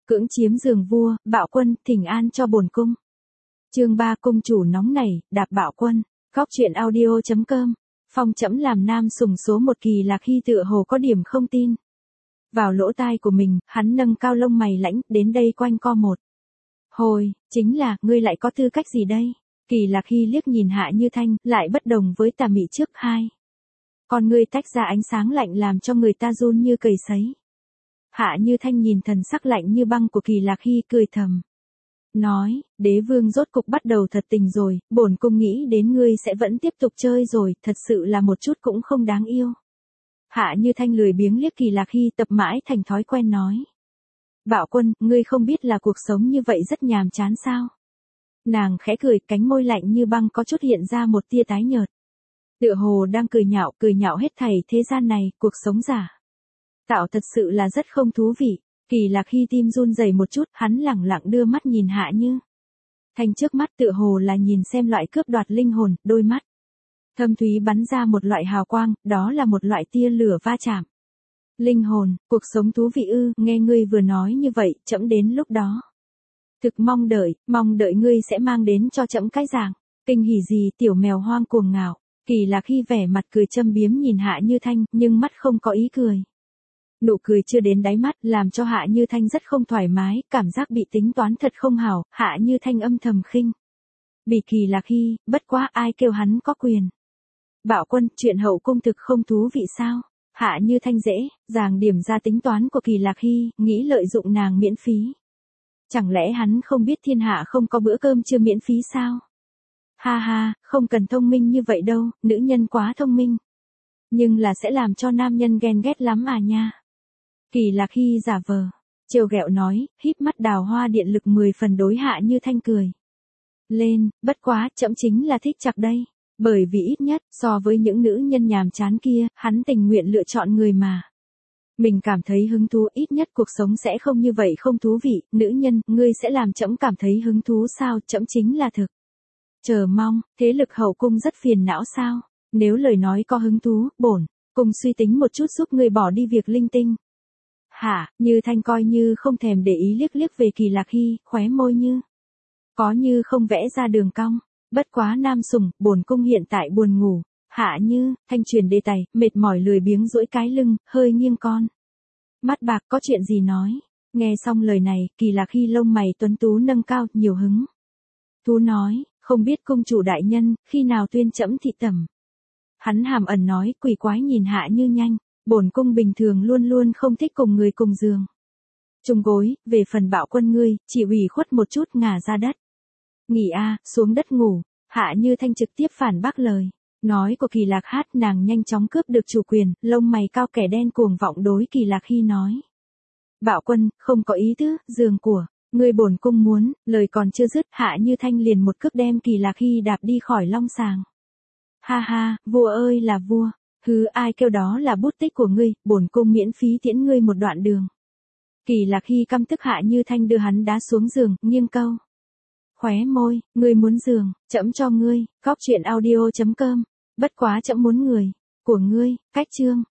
Cưỡng chiếm giường vua, Bạo Quân, thỉnh an cho bổn cung. Chương 3 cung chủ nóng nảy, đạp Bạo Quân. Góc truyện audio.com. Phong trẫm làm nam sủng số một Kỳ Lạc Hy tựa hồ có điểm không tin. Vào lỗ tai của mình, hắn nâng cao lông mày lãnh, đến đây quanh co một. Hồi, chính là, ngươi lại có tư cách gì đây? Kỳ Lạc Hy liếc nhìn Hạ Như Thanh, lại bất đồng với Tà Mị trước hai. Con ngươi tách ra ánh sáng lạnh làm cho người ta run như cầy sấy. Hạ Như Thanh nhìn thần sắc lạnh như băng của Kỳ Lạc Hy cười thầm. Nói, đế vương rốt cục bắt đầu thật tình rồi, bổn cung nghĩ đến ngươi sẽ vẫn tiếp tục chơi rồi, thật sự là một chút cũng không đáng yêu. Hạ Như Thanh lười biếng liếc Kỳ Lạc Hy tập mãi thành thói quen nói. Bạo Quân, ngươi không biết là cuộc sống như vậy rất nhàm chán sao? Nàng khẽ cười, cánh môi lạnh như băng có chút hiện ra một tia tái nhợt. Tựa hồ đang cười nhạo hết thảy thế gian này, cuộc sống giả tạo thật sự là rất không thú vị. Kỳ Lạc Hy tim run rẩy một chút, hắn lẳng lặng đưa mắt nhìn Hạ Như Thanh trước mắt, tựa hồ là nhìn xem loại cướp đoạt linh hồn, đôi mắt thâm thúy bắn ra một loại hào quang, đó là một loại tia lửa va chạm. Linh hồn, cuộc sống thú vị ư? Nghe ngươi vừa nói như vậy, trẫm đến lúc đó thực mong đợi ngươi sẽ mang đến cho trẫm cái dạng kinh hỉ gì. Tiểu mèo hoang cuồng ngạo. Kỳ Lạc Hy vẻ mặt cười châm biếm nhìn Hạ Như Thanh, nhưng mắt không có ý cười. Nụ cười chưa đến đáy mắt, làm cho Hạ Như Thanh rất không thoải mái, cảm giác bị tính toán thật không hảo. Hạ Như Thanh âm thầm khinh bị Kỳ Lạc Hy, bất quá ai kêu hắn có quyền. Bạo Quân, chuyện hậu cung thực không thú vị sao? Hạ Như Thanh dễ dàng điểm ra tính toán của Kỳ Lạc Hy, nghĩ lợi dụng nàng miễn phí. Chẳng lẽ hắn không biết thiên hạ không có bữa cơm trưa miễn phí sao? Ha ha, không cần thông minh như vậy đâu, nữ nhân quá thông minh. Nhưng là sẽ làm cho nam nhân ghen ghét lắm à nha. Kỳ Lạc Hy giả vờ trêu ghẹo nói, híp mắt đào hoa điện lực 10 phần đối Hạ Như Thanh cười lên, bất quá, trẫm chính là thích chặt đây. Bởi vì ít nhất, so với những nữ nhân nhàm chán kia, hắn tình nguyện lựa chọn người mà mình cảm thấy hứng thú, ít nhất cuộc sống sẽ không như vậy không thú vị. Nữ nhân, ngươi sẽ làm trẫm cảm thấy hứng thú sao? Trẫm chính là thực chờ mong. Thế lực hậu cung rất phiền não sao? Nếu lời nói có hứng thú, bổn cung suy tính một chút giúp ngươi bỏ đi việc linh tinh. Hả? Như Thanh coi như không thèm để ý liếc liếc về Kỳ Lạc Hy, khóe môi như có như không vẽ ra đường cong. Bất quá nam sủng, bổn cung hiện tại buồn ngủ. Hạ Như Thanh truyền đề tài, mệt mỏi lười biếng duỗi cái lưng, hơi nghiêng con mắt bạc. Có chuyện gì nói? Nghe xong lời này, Kỳ Lạc Hy lông mày tuấn tú nâng cao, nhiều hứng thú nói, không biết cung chủ đại nhân khi nào tuyên trẫm thị tẩm. Hắn hàm ẩn nói, quỷ quái nhìn Hạ Như nhanh. Bổn cung bình thường luôn luôn không thích cùng người cùng giường chung gối. Về phần Bạo Quân ngươi, chỉ ủy khuất một chút, ngả ra đất nghỉ a, xuống đất ngủ. Hạ Như Thanh trực tiếp phản bác lời nói của Kỳ Lạc Hát, nàng nhanh chóng cướp được chủ quyền, lông mày cao kẻ đen cuồng vọng đối Kỳ Lạc Hy nói. Bạo Quân, không có ý tứ, giường của ngươi bổn cung muốn. Lời còn chưa dứt, Hạ Như Thanh liền một cước đem Kỳ Lạc Hy đạp đi khỏi long sàng. Ha ha, vua ơi là vua. Hứ, ai kêu đó là bút tích của ngươi, bổn cung miễn phí tiễn ngươi một đoạn đường. Kỳ Lạc Hy căm tức Hạ Như Thanh đưa hắn đá xuống giường, nghiêng câu khóe môi, ngươi muốn giường, trẫm cho ngươi. Góc truyện audio.com. Bất quá trẫm muốn người của ngươi. Cách chương